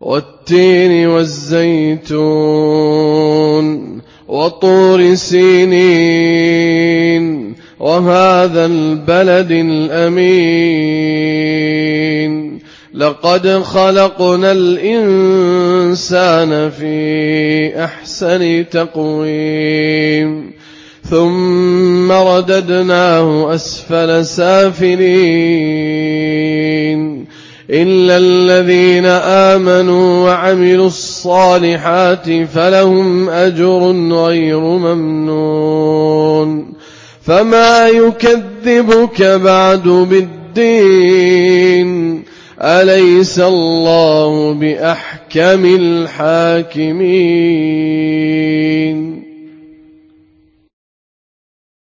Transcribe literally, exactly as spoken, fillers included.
والتين والزيتون وطور سينين وهذا البلد الأمين لقد خلقنا الإنسان في أحسن تقويم ثم رددناه أسفل سافلين إلا الذين آمنوا وعملوا الصالحات فلهم أجر غير ممنون فما يكذبك بعد بالدين أليس الله بأحكم الحاكمين.